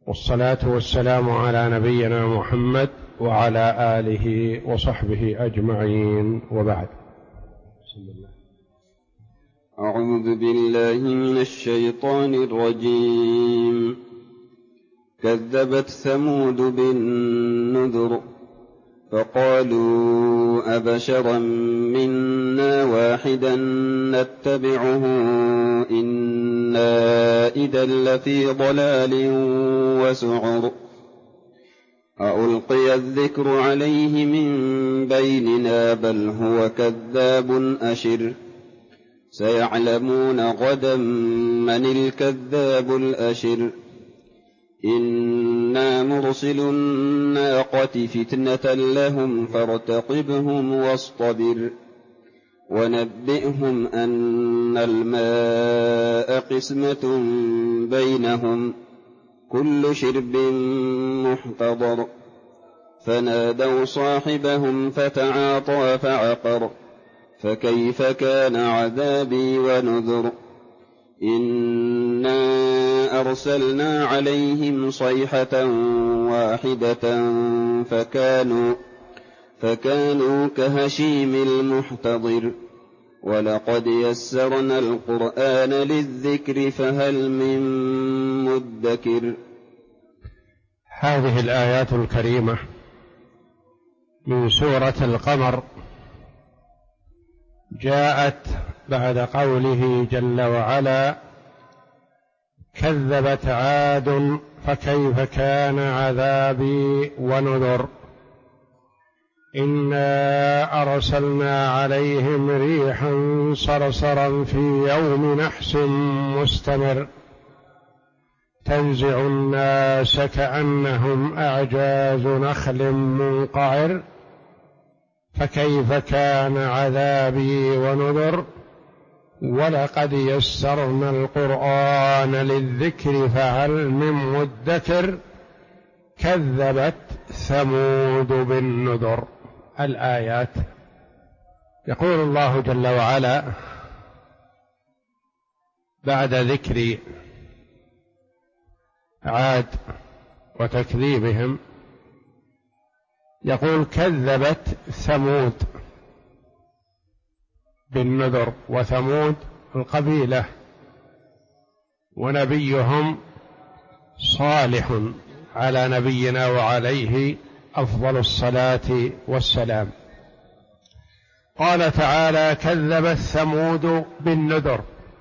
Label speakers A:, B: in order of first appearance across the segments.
A: والصلاة والسلام على نبينا محمد وعلى آله وصحبه أجمعين، وبعد. بسم الله.
B: أعوذ بالله من الشيطان الرجيم. كذبت ثمود بالنذر فقالوا أبشرا منا واحدا نتبعه إنا إذا لفي ضلال وسعر ألقي الذكر عليه من بيننا بل هو كذاب أشر سيعلمون غدا من الكذاب الأشر إنا مرسل الناقة فتنة لهم فارتقبهم واصطبر ونبئهم أن الماء قسمة بينهم كل شرب محتضر فنادوا صاحبهم فتعاطى فعقر فكيف كان عذابي ونذر إنا أرسلنا عليهم صيحة واحدة فكانوا كهشيم المحتضر ولقد يسرنا القرآن للذكر فهل من مدكر.
A: هذه الآيات الكريمة من سورة القمر جاءت بعد قوله جل وعلا: كذبت عاد فكيف كان عذابي ونذر إنا أرسلنا عليهم ريحا صرصرا في يوم نحس مستمر تنزع الناس كأنهم أعجاز نخل منقعر فكيف كان عذابي ونذر ولقد يسرنا القرآن للذكر فهل من مدكر كذبت ثمود بالنذر. الآيات. يقول الله جل وعلا بعد ذكر عاد وتكذيبهم، يقول: كذبت ثمود بالنذر. وثمود القبيلة ونبيهم صالح على نبينا وعليه أفضل الصلاة والسلام. قال تعالى: كذبت ثمود بالنذر.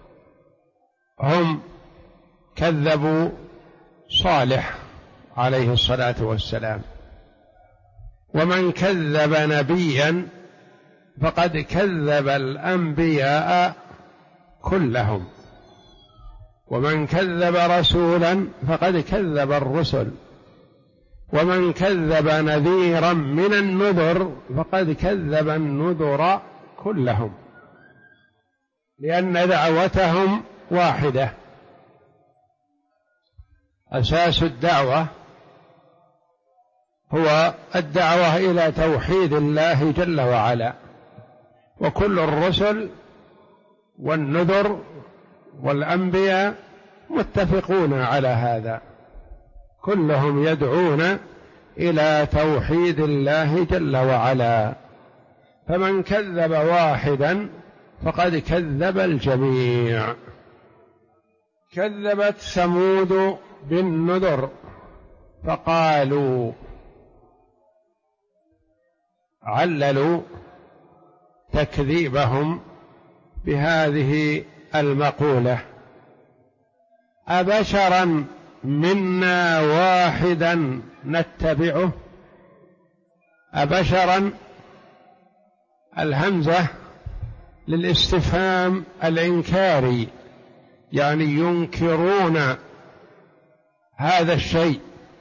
A: هم كذبوا صالح عليه الصلاة والسلام، ومن كذب نبيا فقد كذب الأنبياء كلهم، ومن كذب رسولا فقد كذب الرسل، ومن كذب نذيرا من النذر فقد كذب النذر كلهم، لأن دعوتهم واحدة. أساس الدعوة هو الدعوة إلى توحيد الله جل وعلا، وكل الرسل والنذر والأنبياء متفقون على هذا، كلهم يدعون إلى توحيد الله جل وعلا، فمن كذب واحدا فقد كذب الجميع. كذبت ثمود بالنذر فقالوا، عللوا تكذيبهم بهذه المقولة: أبشرا منا واحدا نتبعه. أبشرا الهمزة للاستفهام الإنكاري، يعني ينكرون هذا الشيء.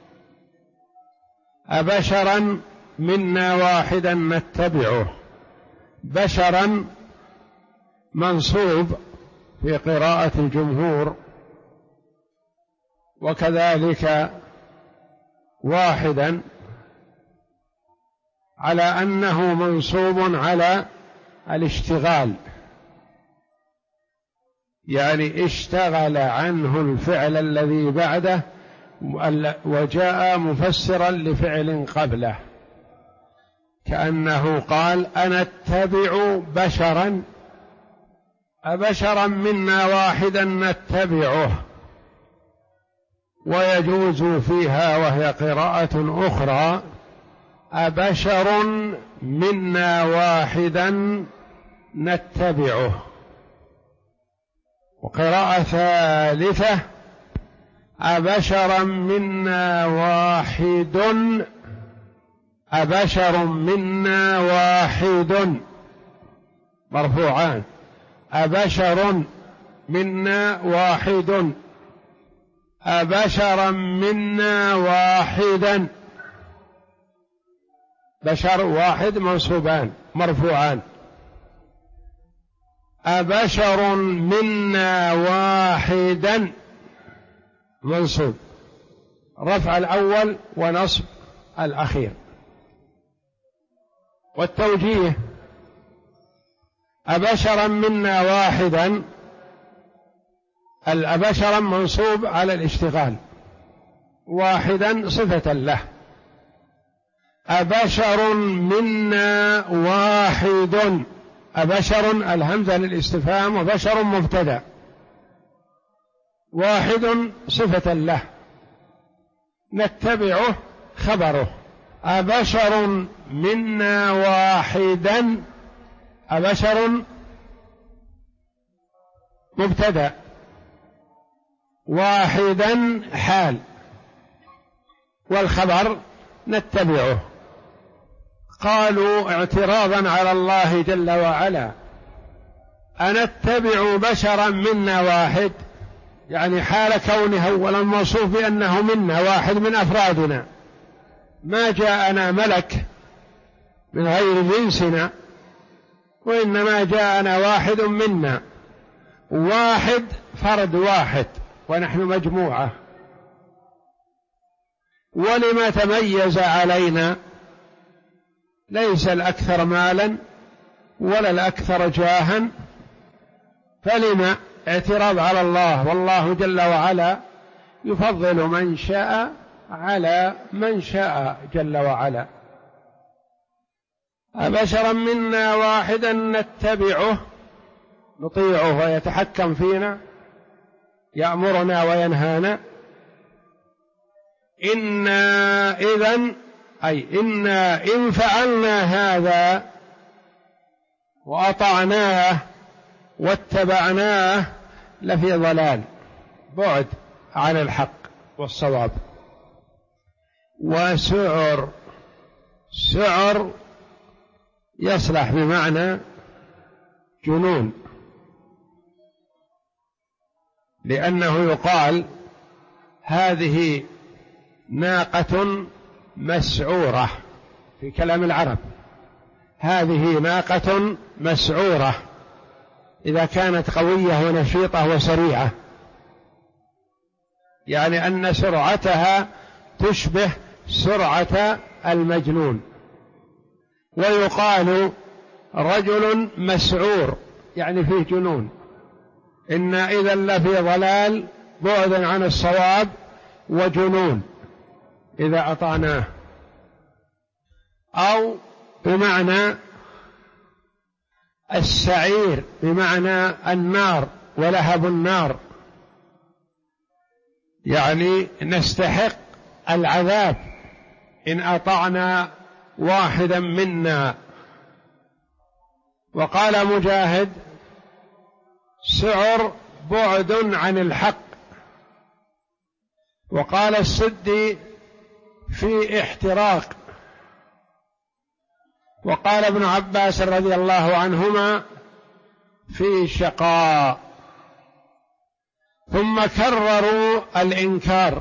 A: أبشرا منا واحدا نتبعه. بشرا منصوب في قراءة الجمهور، وكذلك واحدا على أنه منصوب على الاشتغال، يعني اشتغل عنه الفعل الذي بعده وجاء مفسرا لفعل قبله، كأنه قال أنا أتبع بشرا، أبشرا منا واحدا نتبعه. ويجوز فيها وهي قراءة أخرى أبشر منا واحدا نتبعه. وقراءة ثالثة أبشرا منا واحد، أبشر منا واحد مرفوعان، أبشر منا واحد، أبشرا منا واحدا، بشر واحد منصوبان مرفوعان، أبشر منا واحدا منصوب، رفع الأول ونصب الأخير. والتوجيه أبشرا منا واحدا، الأبشرا منصوب على الاشتغال، واحدا صفة له، أبشر منا واحد، أبشر الهمزة للاستفهام وبشر مبتدأ، واحد صفة له، نتبعه خبره، أبشر منا واحدا، أبشر مبتدأ، واحدا حال، والخبر نتبعه. قالوا اعتراضا على الله جل وعلا أنتبع بشرا منا واحد، يعني حال كونه أولا موصوف بأنه منا واحد من أفرادنا، ما جاءنا ملك من غير جنسنا، وإنما جاءنا واحد منا، واحد فرد واحد ونحن مجموعة، ولما تميز علينا؟ ليس الأكثر مالا ولا الأكثر جاها، فلما اعتراض على الله؟ والله جل وعلا يفضل من شاء على من شاء جل وعلا. أبشرا منا واحدا نتبعه، نطيعه ويتحكم فينا، يأمرنا وينهانا. إنا إذن أي إنا إن فعلنا هذا وأطعناه واتبعناه لفي ضلال، بعد عن الحق والصواب. وسعر، سعر يصلح بمعنى جنون، لأنه يقال هذه ناقة مسعورة في كلام العرب، هذه ناقة مسعورة إذا كانت قوية ونشيطة وسريعة، يعني أن سرعتها تشبه سرعة المجنون. ويقال رجل مسعور يعني فيه جنون. إنا إذا لفي ضلال بعدا عن الصواب وجنون إذا أطعناه. أو بمعنى السعير بمعنى النار ولهب النار، يعني نستحق العذاب إن أطعنا واحدا منا. وقال مجاهد سعر بعد عن الحق. وقال السدي في احتراق. وقال ابن عباس رضي الله عنهما في شقاء. ثم كرروا الإنكار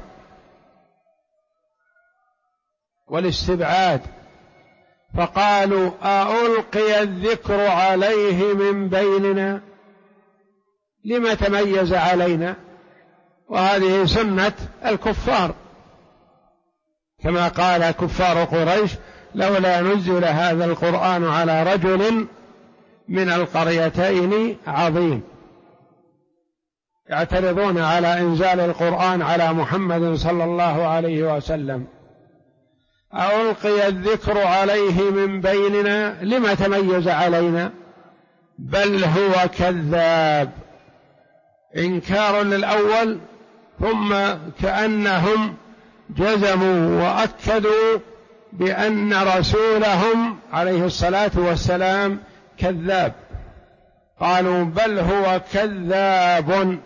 A: والاستبعاد، فقالوا ألقي الذكر عليه من بيننا، لما تميز علينا؟ وهذه سنة الكفار، كما قال كفار قريش لولا نزل هذا القرآن على رجل من القريتين عظيم. يعترضون على إنزال القرآن على محمد صلى الله عليه وسلم: ألقي الذكر عليه من بيننا لما تميز علينا بل هو كذاب. إنكار للأول، ثم كأنهم جزموا وأكدوا بأن رسولهم عليه الصلاة والسلام كذاب، قالوا بل هو كذاب.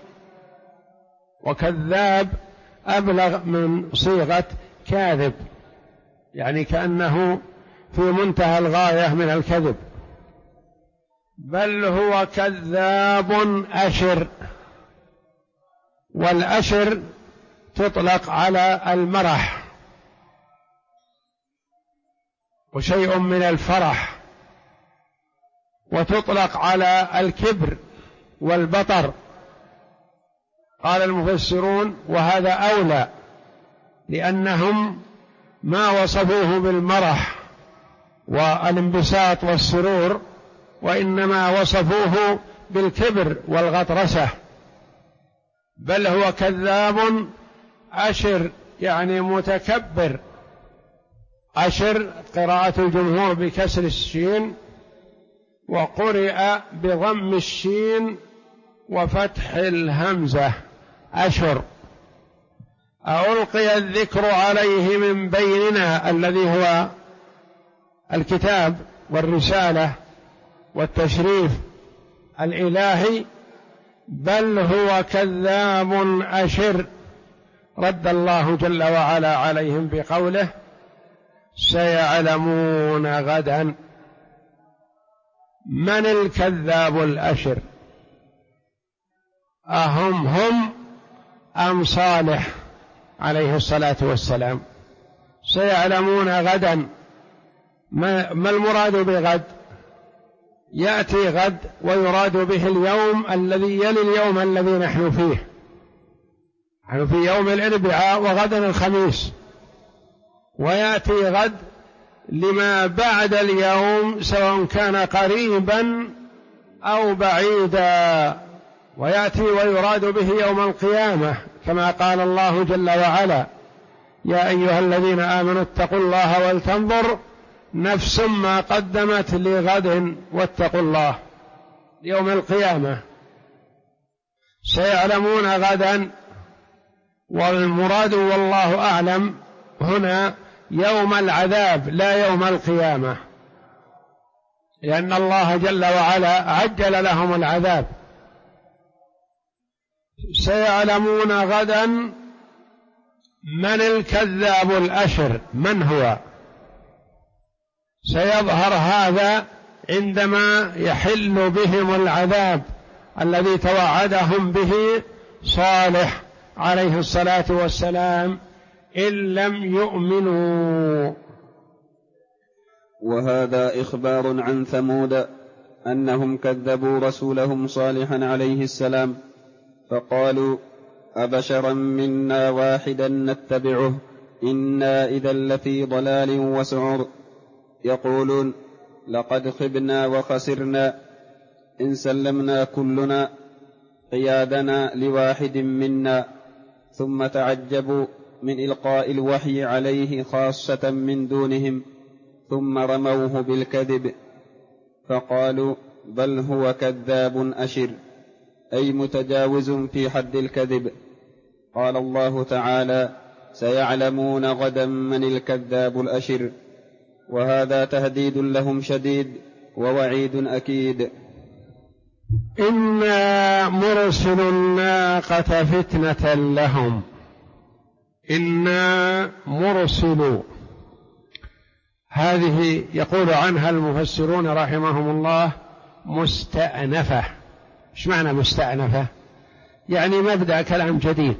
A: وكذاب أبلغ من صيغة كاذب، يعني كأنه في منتهى الغاية من الكذب. بل هو كذاب أشر، والأشر تطلق على المرح وشيء من الفرح، وتطلق على الكبر والبطر. قال المفسرون: وهذا أولى، لأنهم ما وصفوه بالمرح والانبساط والسرور، وإنما وصفوه بالكبر والغطرسة. بل هو كذاب أشر، يعني متكبر. أشر قراءة الجمهور بكسر الشين، وقرئ بضم الشين وفتح الهمزة أشر. ألقي الذكر عليه من بيننا، الذي هو الكتاب والرسالة والتشريف الإلهي، بل هو كذاب أشر. رد الله جل وعلا عليهم بقوله: سيعلمون غدا من الكذاب الأشر، هم أم صالح عليه الصلاة والسلام. سيعلمون غدا. ما المراد بغد؟ يأتي غد ويراد به اليوم الذي يلي اليوم الذي نحن فيه. نحن في يوم الأربعاء وغدا الخميس، ويأتي غد لما بعد اليوم سواء كان قريبا أو بعيدا، ويأتي ويراد به يوم القيامة، كما قال الله جل وعلا: يا أيها الذين آمنوا اتقوا الله ولتنظر نفس ما قدمت لغد واتقوا الله، يوم القيامة. سيعلمون غدا، والمراد والله أعلم هنا يوم العذاب لا يوم القيامة، لأن الله جل وعلا عجل لهم العذاب. سيعلمون غدا من الكذاب الأشر، من هو؟ سيظهر هذا عندما يحل بهم العذاب الذي توعدهم به صالح عليه الصلاة والسلام إن لم يؤمنوا.
B: وهذا إخبار عن ثمود أنهم كذبوا رسولهم صالحا عليه السلام، فقالوا: أبشرا منا واحدا نتبعه إنا إذا لفي ضلال وسعر. يقولون: لقد خبنا وخسرنا إن سلمنا كلنا قيادنا لواحد منا. ثم تعجبوا من إلقاء الوحي عليه خاصة من دونهم، ثم رموه بالكذب، فقالوا: بل هو كذاب أشر، أي متجاوز في حد الكذب. قال الله تعالى: سيعلمون غدا من الكذاب الأشر. وهذا تهديد لهم شديد ووعيد أكيد.
A: إنا مرسل الناقة فتنة لهم. إنا مرسل، هذه يقول عنها المفسرون رحمهم الله مستأنفة. ايش معنى مستأنفة؟ يعني مبدأ كلام جديد،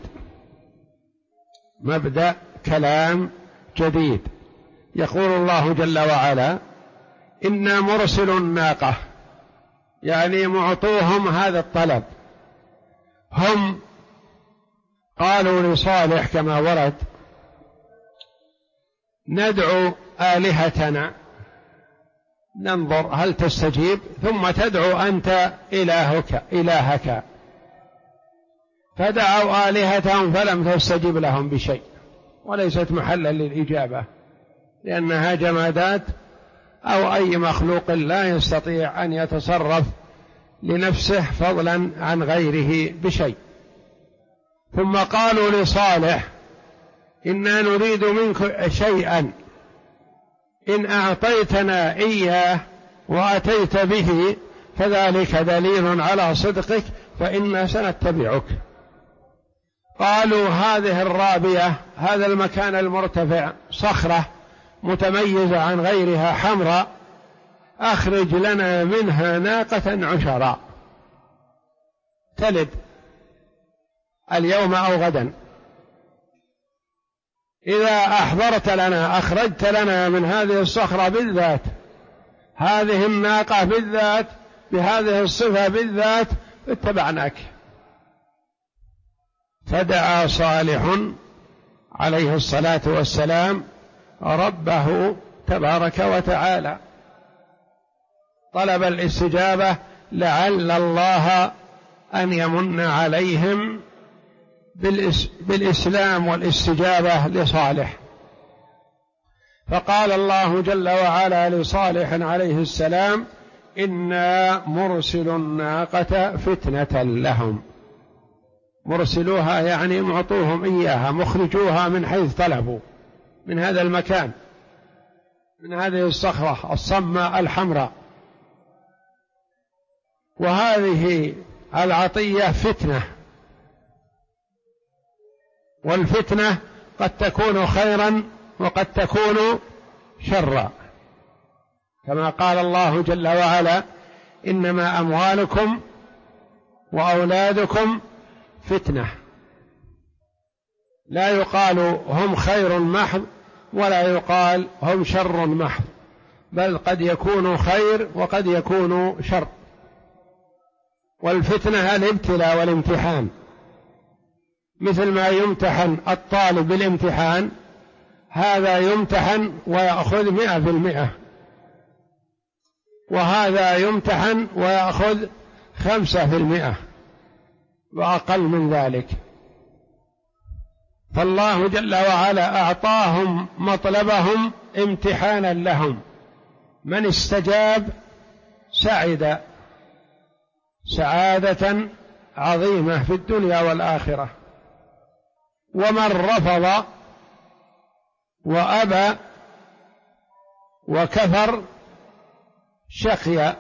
A: مبدأ كلام جديد. يقول الله جل وعلا: إنا مرسل الناقة، يعني معطوهم هذا الطلب. هم قالوا لصالح كما ورد: ندعو آلهتنا ننظر هل تستجيب، ثم تدعو أنت إلهك. فدعوا آلهتهم فلم تستجب لهم بشيء، وليست محلا للإجابة، لأنها جمادات أو أي مخلوق لا يستطيع أن يتصرف لنفسه فضلا عن غيره بشيء. ثم قالوا لصالح: إنا نريد منك شيئا إن أعطيتنا إياه وأتيت به فذلك دليل على صدقك فإنا سنتبعك. قالوا: هذه الرابية، هذا المكان المرتفع، صخرة متميزة عن غيرها حمراء، أخرج لنا منها ناقة عشراء تلد اليوم أو غدا. إذا أحضرت لنا، أخرجت لنا من هذه الصخرة بالذات هذه الناقة بالذات بهذه الصفة بالذات اتبعناك. فدعا صالح عليه الصلاة والسلام ربه تبارك وتعالى، طلب الاستجابة لعل الله أن يمن عليهم بالإسلام والاستجابة لصالح. فقال الله جل وعلا لصالح عليه السلام: إنا مرسل الناقة فتنة لهم. مرسلوها يعني معطوهم إياها، مخرجوها من حيث طلبوا، من هذا المكان، من هذه الصخرة الصماء الحمراء. وهذه العطية فتنة، والفتنة قد تكون خيرا وقد تكون شرا، كما قال الله جل وعلا: إنما أموالكم وأولادكم فتنة. لا يقال هم خير محض ولا يقال هم شر محض، بل قد يكون خير وقد يكون شر. والفتنة الابتلاء والامتحان، مثل ما يمتحن الطالب بالامتحان، هذا يمتحن ويأخذ 100%، وهذا يمتحن ويأخذ 5% وأقل من ذلك. فالله جل وعلا أعطاهم مطلبهم امتحانا لهم، من استجاب سعد سعادة عظيمة في الدنيا والآخرة، ومن رفض وأبى وكفر شقي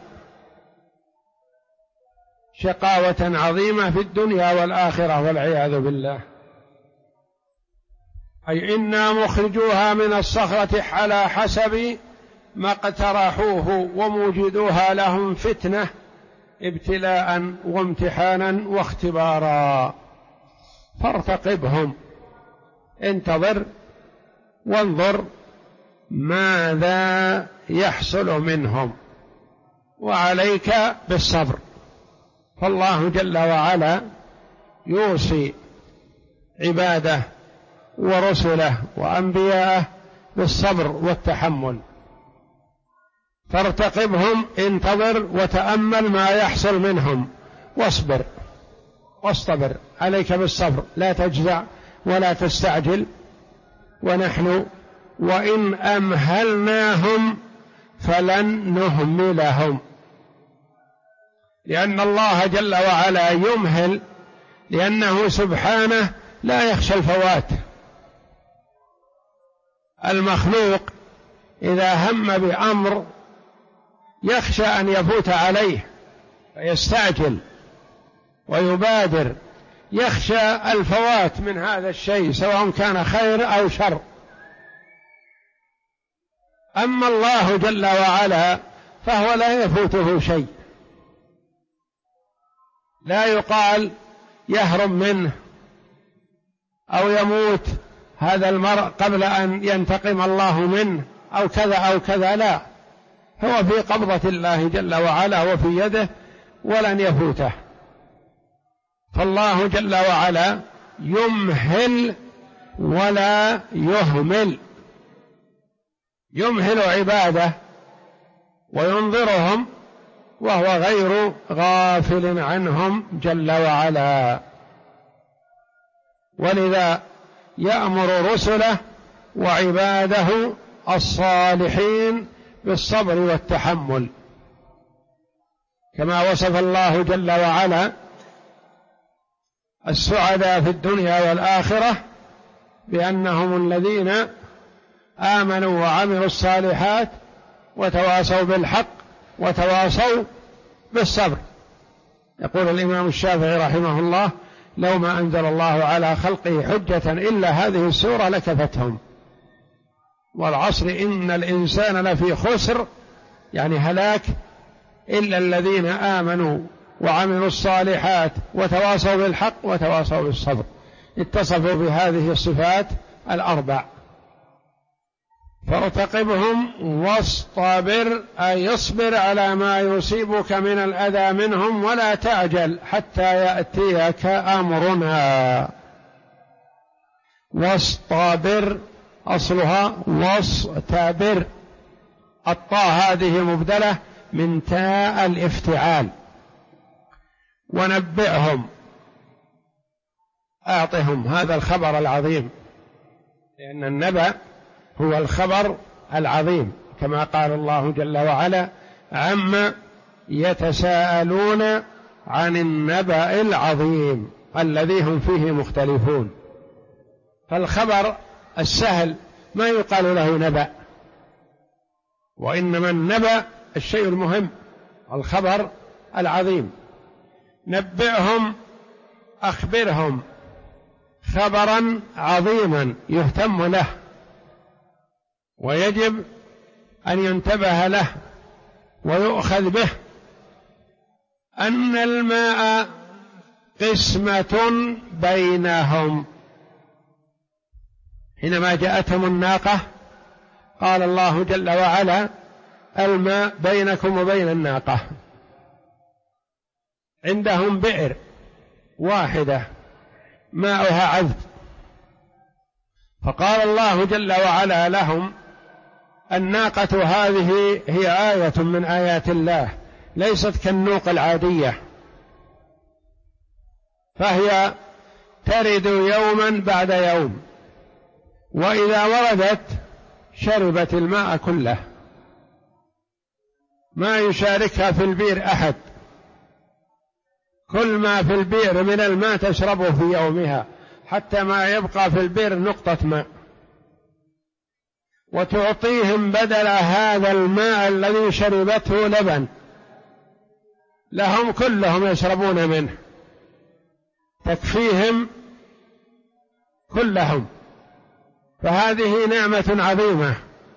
A: شقاوة عظيمة في الدنيا والآخرة والعياذ بالله. أي إنا مخرجوها من الصخرة على حسب ما اقترحوه وموجدوها لهم فتنة ابتلاء وامتحانا واختبارا، فارتقبهم، انتظر وانظر ماذا يحصل منهم، وعليك بالصبر. فالله جل وعلا يوصي عباده ورسله وأنبياءه بالصبر والتحمل. فارتقبهم، انتظر وتأمل ما يحصل منهم، واصطبر، عليك بالصبر، لا تجزع ولا تستعجل. ونحن وإن أمهلناهم فلن نهملهم، لأن الله جل وعلا يمهل لأنه سبحانه لا يخشى الفوات. المخلوق إذا هم بأمر يخشى أن يفوت عليه فيستعجل ويبادر، يخشى الفوات من هذا الشيء سواء كان خير أو شر. أما الله جل وعلا فهو لا يفوته شيء، لا يقال يهرب منه أو يموت هذا المرء قبل أن ينتقم الله منه أو كذا أو كذا، لا، هو في قبضة الله جل وعلا وفي يده ولن يفوته. فالله جل وعلا يمهل ولا يهمل، يمهل عباده وينظرهم وهو غير غافل عنهم جل وعلا. ولذا يأمر رسله وعباده الصالحين بالصبر والتحمل، كما وصف الله جل وعلا السعداء في الدنيا والآخرة بأنهم الذين آمنوا وعملوا الصالحات وتواصوا بالحق وتواصوا بالصبر. يقول الإمام الشافعي رحمه الله: لو ما أنزل الله على خلقه حجة إلا هذه السورة لكفتهم. والعصر إن الإنسان لفي خسر، يعني هلاك، إلا الذين آمنوا وعملوا الصالحات وتواصوا بالحق وتواصوا بالصبر. اتصفوا بهذه الصفات الأربع. فارتقبهم واصطبر، أي يصبر على ما يصيبك من الأذى منهم ولا تعجل حتى يأتيك أمرنا. واصطبر أصلها واصطبر، الطاء هذه مبدلة من تاء الافتعال. ونبئهم، أعطهم هذا الخبر العظيم، لأن النبأ هو الخبر العظيم، كما قال الله جل وعلا: عما يتساءلون عن النبأ العظيم الذي هم فيه مختلفون. فالخبر السهل ما يقال له نبأ، وإنما النبأ الشيء المهم، الخبر العظيم. نبئهم، أخبرهم خبرا عظيما يهتم له ويجب أن ينتبه له ويؤخذ به، أن الماء قسمة بينهم. حينما جاءتهم الناقة قال الله جل وعلا: الماء بينكم وبين الناقة. عندهم بئر واحدة ماؤها عذب، فقال الله جل وعلا لهم: الناقة هذه هي آية من آيات الله، ليست كالنوق العادية، فهي ترد يوما بعد يوم، وإذا وردت شربت الماء كله، ما يشاركها في البئر أحد، كل ما في البئر من الماء تشربه في يومها، حتى ما يبقى في البئر نقطة ماء. وتعطيهم بدل هذا الماء الذي شربته لبن، لهم كلهم يشربون منه، تكفيهم كلهم. فهذه نعمة عظيمة.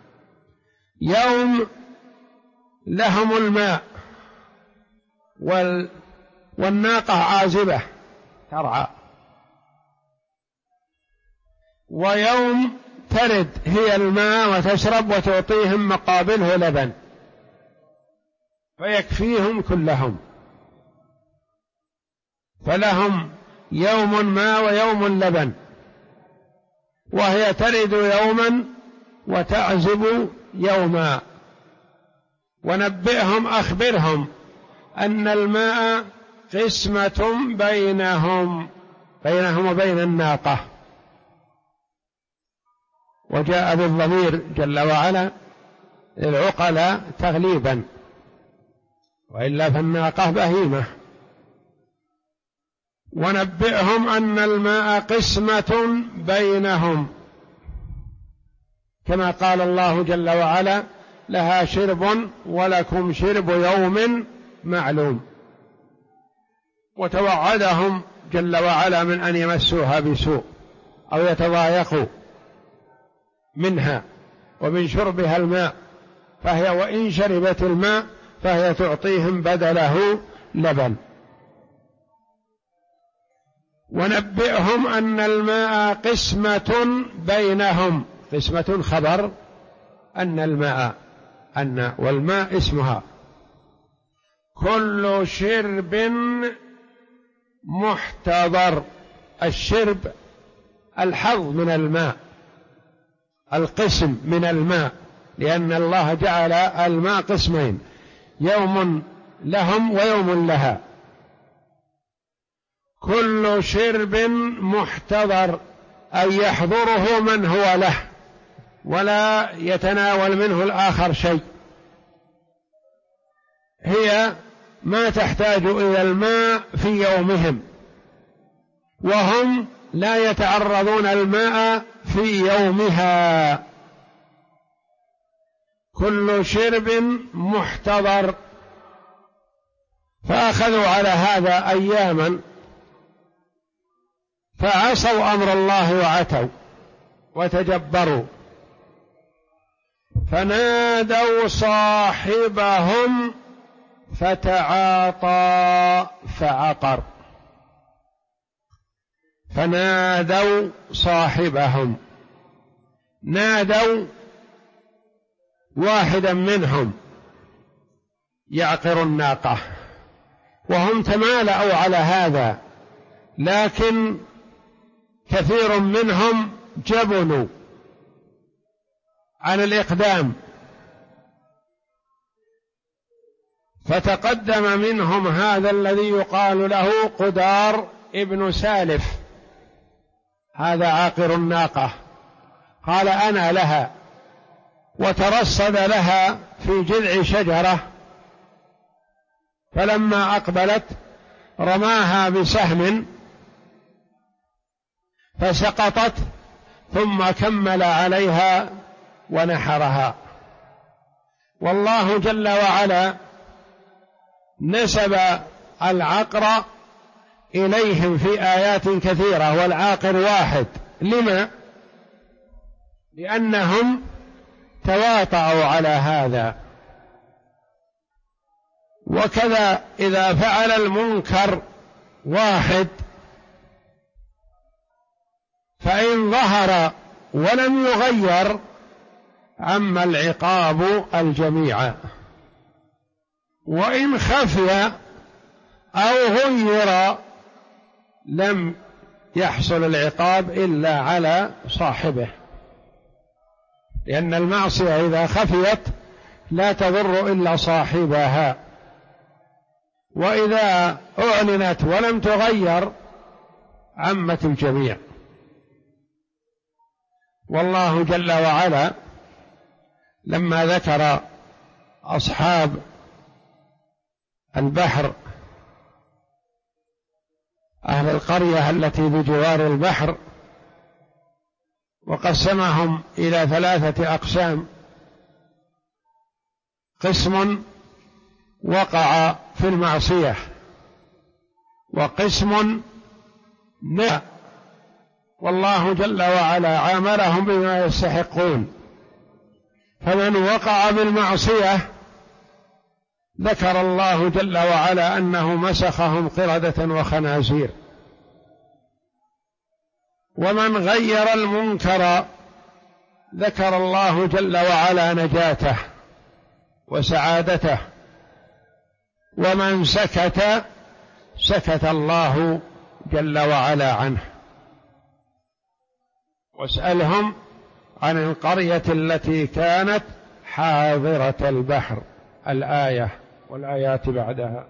A: يوم لهم الماء والناقة عازبة ترعى، ويوم ترد هي الماء وتشرب وتعطيهم مقابله لبن، فيكفيهم كلهم. فلهم يوم ماء ويوم لبن، وهي ترد يوما وتعزب يوما. ونبئهم، أخبرهم أن الماء قسمة بينهم وبين الناقة. وجاء بالضمير جل وعلا للعقلاء تغليبا، وإلا فالناقة بهيمة. ونبئهم أن الماء قسمة بينهم، كما قال الله جل وعلا: لها شرب ولكم شرب يوم معلوم. وتوعدهم جل وعلا من أن يمسوها بسوء أو يتضايقوا منها ومن شربها الماء، فهي وإن شربت الماء فهي تعطيهم بدله لبن. ونبئهم أن الماء قسمة بينهم، قسمة خبر أن الماء، أن والماء اسمها، كل شرب محتضر. الشرب الحظ من الماء، القسم من الماء، لأن الله جعل الماء قسمين، يوم لهم ويوم لها. كل شرب محتضر أي يحضره من هو له ولا يتناول منه الآخر شيء. هي ما تحتاج إلى الماء في يومهم، وهم لا يتعرضون الماء في يومها. كل شرب محتضر. فأخذوا على هذا أياما فعصوا أمر الله وعتوا وتجبروا، فنادوا صاحبهم فتعاطى فعقر. فنادوا صاحبهم، نادوا واحدا منهم يعقر الناقة، وهم تمالأوا على هذا، لكن كثير منهم جبنوا عن الإقدام، فتقدم منهم هذا الذي يقال له قدار ابن سالف، هذا عاقر الناقة، قال أنا لها، وترصد لها في جذع شجرة، فلما أقبلت رماها بسهم فسقطت، ثم كمل عليها ونحرها. والله جل وعلا نسب العقر إليهم في آيات كثيرة، والعاقر واحد. لما؟ لأنهم تواطؤوا على هذا. وكذا إذا فعل المنكر واحد فإن ظهر ولم يغير عم العقاب الجميع، وإن خفي أو غير لم يحصل العقاب إلا على صاحبه، لأن المعصية إذا خفيت لا تضر إلا صاحبها، وإذا أعلنت ولم تغير عمت الجميع. والله جل وعلا لما ذكر أصحاب البحر، أهل القرية التي بجوار البحر، وقسمهم إلى 3 أقسام: قسم وقع في المعصية، وقسم نهى، والله جل وعلا عاملهم بما يستحقون. فمن وقع بالمعصية ذكر الله جل وعلا أنه مسخهم قردة وخنازير. ومن غير المنكر ذكر الله جل وعلا نجاته وسعادته. ومن سكت سكت الله جل وعلا عنه. واسألهم عن القرية التي كانت حاضرة البحر، الآية والآيات بعدها.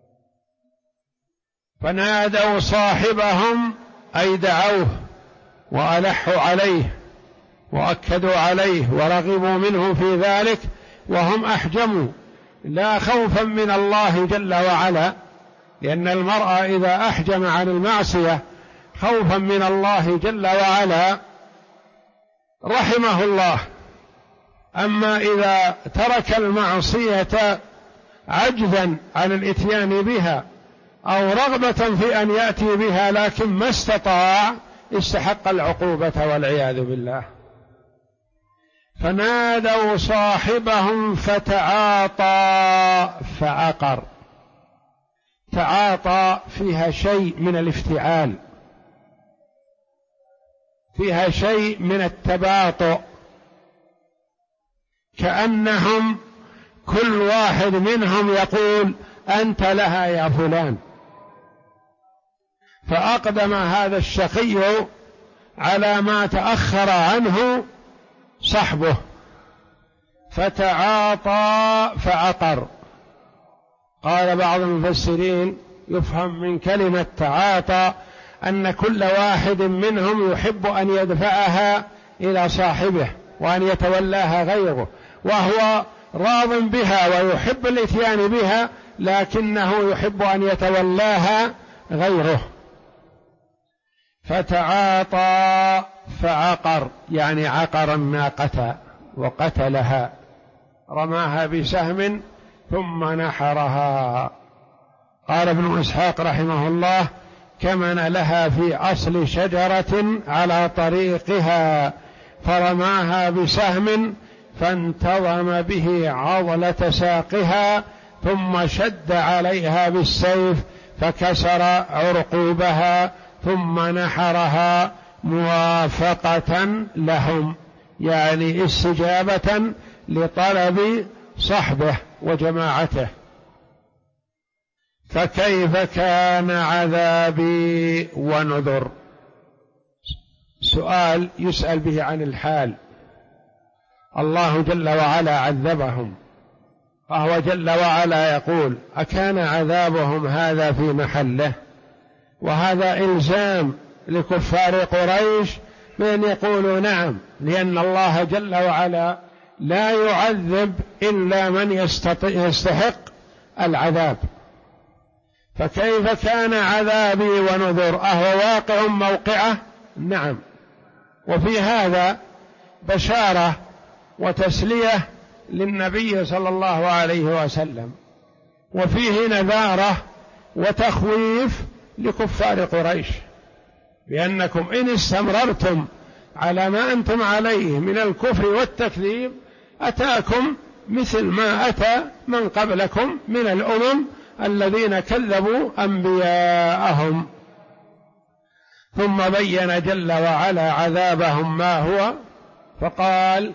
A: فنادوا صاحبهم أي دعوه وألحوا عليه وأكدوا عليه ورغبوا منه في ذلك، وهم أحجموا لا خوفا من الله جل وعلا، لأن المرء إذا أحجم عن المعصية خوفا من الله جل وعلا رحمه الله. أما إذا ترك المعصية عجزا عن الإتيان بها أو رغبة في أن يأتي بها لكن ما استطاع، استحق العقوبة والعياذ بالله. فنادوا صاحبهم فتعاطى فعقر. تعاطى فيها شيء من الافتعال، فيها شيء من التباطؤ، كأنهم كل واحد منهم يقول أنت لها يا فلان. فأقدم هذا الشقي على ما تأخر عنه صحبه، فتعاطى فعقر. قال بعض المفسرين يفهم من كلمة تعاطى أن كل واحد منهم يحب أن يدفعها إلى صاحبه وأن يتولاها غيره، وهو راض بها ويحب الإتيان بها، لكنه يحب أن يتولاها غيره. فتعاطى فعقر، يعني عقر الناقة وقتلها، رماها بسهم ثم نحرها. قال ابن إسحاق رحمه الله: كمن لها في أصل شجرة على طريقها فرماها بسهم فانتظم به عضلة ساقها ثم شد عليها بالسيف فكسر عرقوبها ثم نحرها موافقة لهم، يعني استجابة لطلب صحبه وجماعته. فكيف كان عذابي ونذر؟ سؤال يسأل به عن الحال. الله جل وعلا عذبهم، فهو جل وعلا يقول: أكان عذابهم هذا في محله؟ وهذا إلزام لكفار قريش بأن يقولوا نعم، لأن الله جل وعلا لا يعذب إلا من يستحق العذاب. فكيف كان عذابي ونذر؟ أهو واقع موقعه؟ نعم. وفي هذا بشارة وتسلية للنبي صلى الله عليه وسلم، وفيه نذارة وتخويف لكفار قريش بأنكم إن استمررتم على ما أنتم عليه من الكفر والتكذيب أتاكم مثل ما أتى من قبلكم من الأمم الذين كذبوا أنبياءهم. ثم بين جل وعلا عذابهم ما هو، فقال: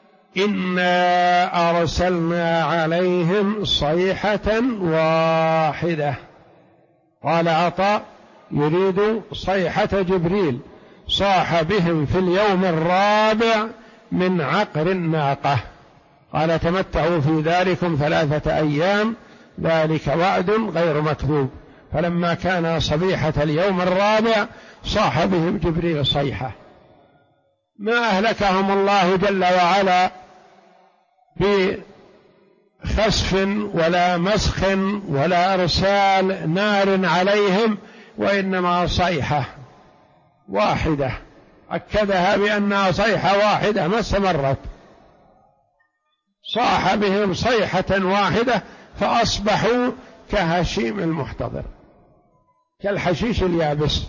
A: إنا أرسلنا عليهم صيحة واحدة. قال عطاء: يريد صيحة جبريل، صاح بهم في اليوم الرابع من عقر الناقة. قال: تمتعوا في ذلكم 3 أيام، ذلك وعد غير مكذوب. فلما كان صبيحة اليوم الرابع صاح بهم جبريل صيحة. ما أهلكهم الله جل وعلا بخسف ولا مسخ ولا أرسال نار عليهم، وإنما صيحة واحدة، أكدها بأنها صيحة واحدة ما استمرت. صاح بهم صيحة واحدة فأصبحوا كهشيم المحتضر، كالحشيش اليابس،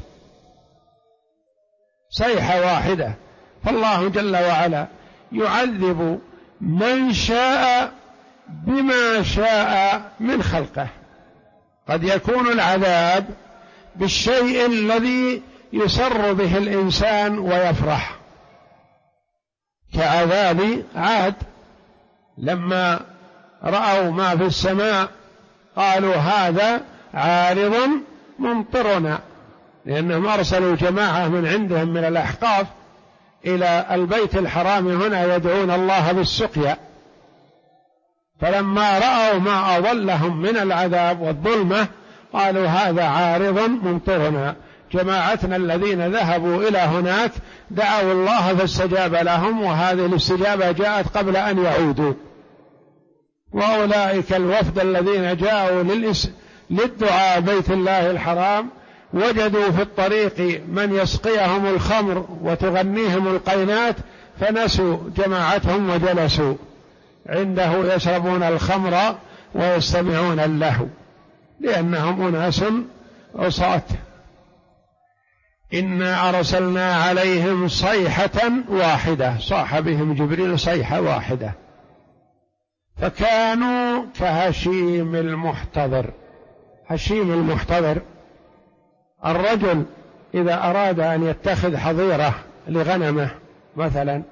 A: صيحة واحدة. فالله جل وعلا يعذب من شاء بما شاء من خلقه. قد يكون العذاب بالشيء الذي يسر به الإنسان ويفرح، كعذاب عاد لما رأوا ما في السماء قالوا: هذا عارض ممطرنا، لأنهم أرسلوا جماعة من عندهم من الأحقاف إلى البيت الحرام هنا يدعون الله بالسقيا، فلما رأوا ما أضلهم من العذاب والظلمة قالوا: هذا عارض ممطرنا. جماعتنا الذين ذهبوا إلى هناك دعوا الله فاستجاب لهم، وهذه الاستجابة جاءت قبل أن يعودوا. وأولئك الوفد الذين جاءوا للدعاء بيت الله الحرام وجدوا في الطريق من يسقيهم الخمر وتغنيهم القينات، فنسوا جماعتهم وجلسوا عنده يشربون الخمر ويستمعون اللهو، لأنهم أناس عصاة. إنا أرسلنا عليهم صيحة واحدة، صاح بهم جبريل صيحة واحدة، فكانوا كهشيم المحتضر. هشيم المحتضر الرجل إذا أراد أن يتخذ حظيرة لغنمه مثلا،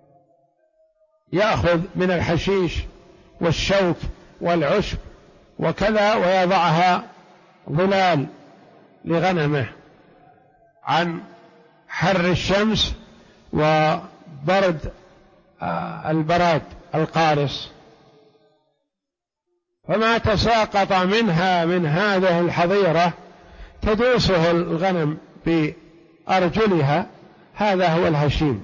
A: يأخذ من الحشيش والشوك والعشب وكذا ويضعها ظلال لغنمه عن حر الشمس وبرد البراد القارس. فما تساقط منها من هذه الحظيرة تدوسه الغنم بأرجلها، هذا هو الهشيم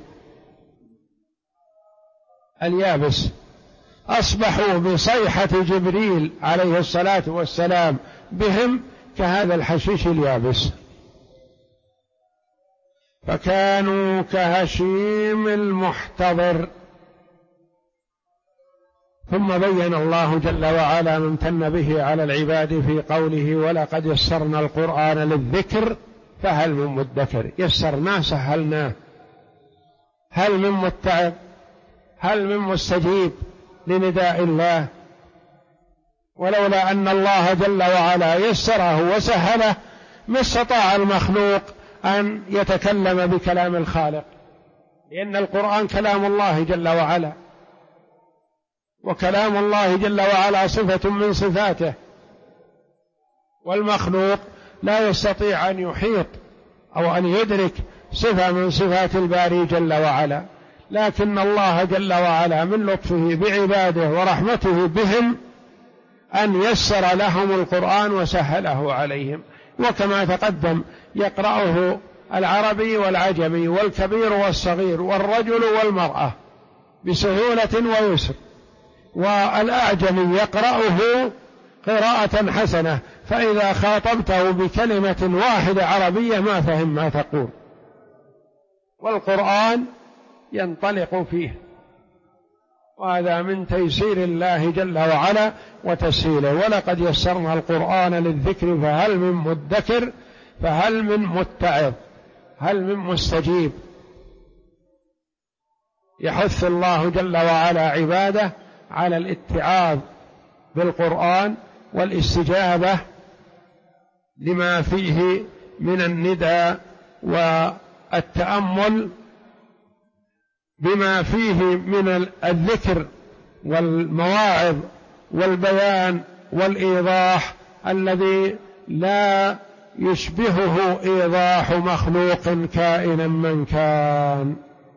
A: اليابس. أصبحوا بصيحة جبريل عليه الصلاة والسلام بهم كهذا الحشيش اليابس، فكانوا كهشيم المحتضر. ثم بين الله جل وعلا ما امتن به على العباد في قوله ولقد يسرنا القرآن للذكر فهل من مدكر. يسرناه سهلناه، هل من متعب، هل من مستجيب لنداء الله؟ ولولا أن الله جل وعلا يسره وسهله ما استطاع المخلوق أن يتكلم بكلام الخالق، لأن القرآن كلام الله جل وعلا، وكلام الله جل وعلا صفة من صفاته، والمخلوق لا يستطيع أن يحيط أو أن يدرك صفة من صفات الباري جل وعلا. لكن الله جل وعلا من لطفه بعباده ورحمته بهم أن يسر لهم القرآن وسهله عليهم. وكما تقدم يقرأه العربي والعجمي والكبير والصغير والرجل والمرأة بسهولة ويسر، والأعجمي يقرأه قراءة حسنة، فإذا خاطبته بكلمة واحدة عربية ما فهم ما تقول، والقرآن ينطلق فيه. وهذا من تيسير الله جل وعلا وتسهيله. ولقد يسرنا القرآن للذكر فهل من مدكر، فهل من متعظ، هل من مستجيب. يحث الله جل وعلا عباده على الاتعاظ بالقرآن والاستجابة لما فيه من الندى والتأمل بما فيه من الذكر والمواعظ والبيان والإيضاح الذي لا يشبهه إيضاح مخلوق كائنا من كان.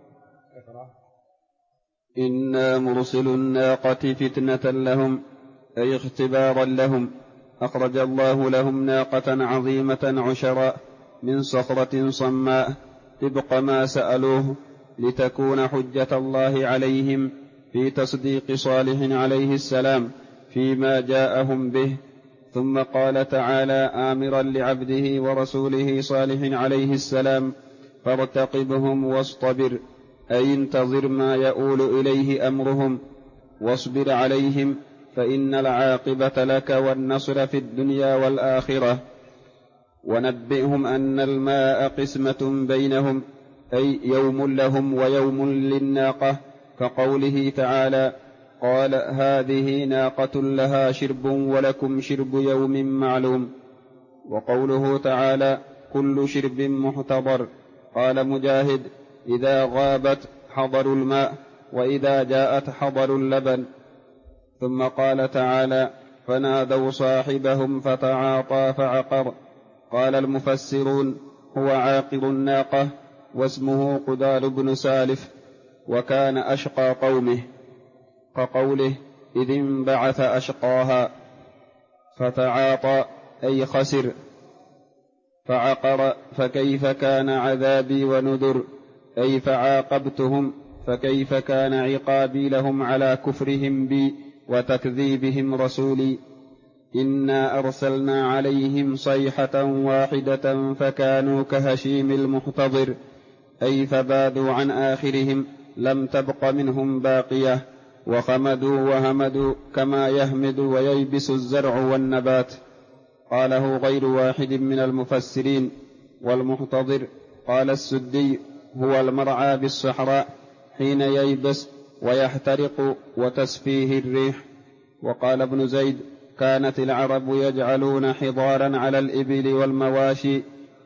B: إنا مرسل الناقة فتنة لهم أي اختبارا لهم. أخرج الله لهم ناقة عظيمة عشراء من صخرة صماء طبق ما سألوه، لتكون حجة الله عليهم في تصديق صالح عليه السلام فيما جاءهم به. ثم قال تعالى آمرا لعبده ورسوله صالح عليه السلام فارتقبهم واصطبر، أي انتظر ما يؤول إليه أمرهم واصبر عليهم، فإن العاقبة لك والنصر في الدنيا والآخرة. ونبئهم أن الماء قسمة بينهم، أي يوم لهم ويوم للناقة، كقوله تعالى قال هذه ناقة لها شرب ولكم شرب يوم معلوم. وقوله تعالى كل شرب محتضر، قال مجاهد إذا غابت حضروا الماء وإذا جاءت حضروا اللبن. ثم قال تعالى فنادوا صاحبهم فتعاطى فعقر. قال المفسرون هو عاقر الناقة، واسمه قدار بن سالف، وكان أشقى قومه، كقوله إذ انبعث أشقاها. فتعاطى أي خسر، فعقر فكيف كان عذابي ونذر، أي فعاقبتهم فكيف كان عقابي لهم على كفرهم بي وتكذيبهم رسولي. إنا أرسلنا عليهم صيحة واحدة فكانوا كهشيم المحتضر، أي فبادوا عن آخرهم لم تبق منهم باقية، وخمدوا وهمدوا كما يهمد وييبس الزرع والنبات. قاله غير واحد من المفسرين. والمحتضر قال السدي هو المرعى بالصحراء حين ييبس ويحترق وتسفيه الريح. وقال ابن زيد كانت العرب يجعلون حضارا على الإبل والمواشي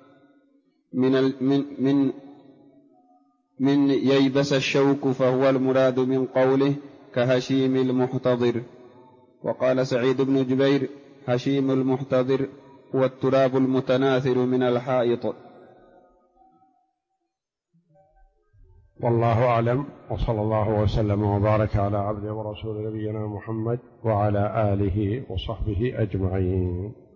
B: من ييبس الشوك، فهو المراد من قوله كهشيم المحتضر. وقال سعيد بن جبير هشيم المحتضر هو التراب المتناثر من الحائط.
A: والله أعلم، وصلى الله وسلم وبارك على عبده ورسول نبينا محمد وعلى آله وصحبه أجمعين.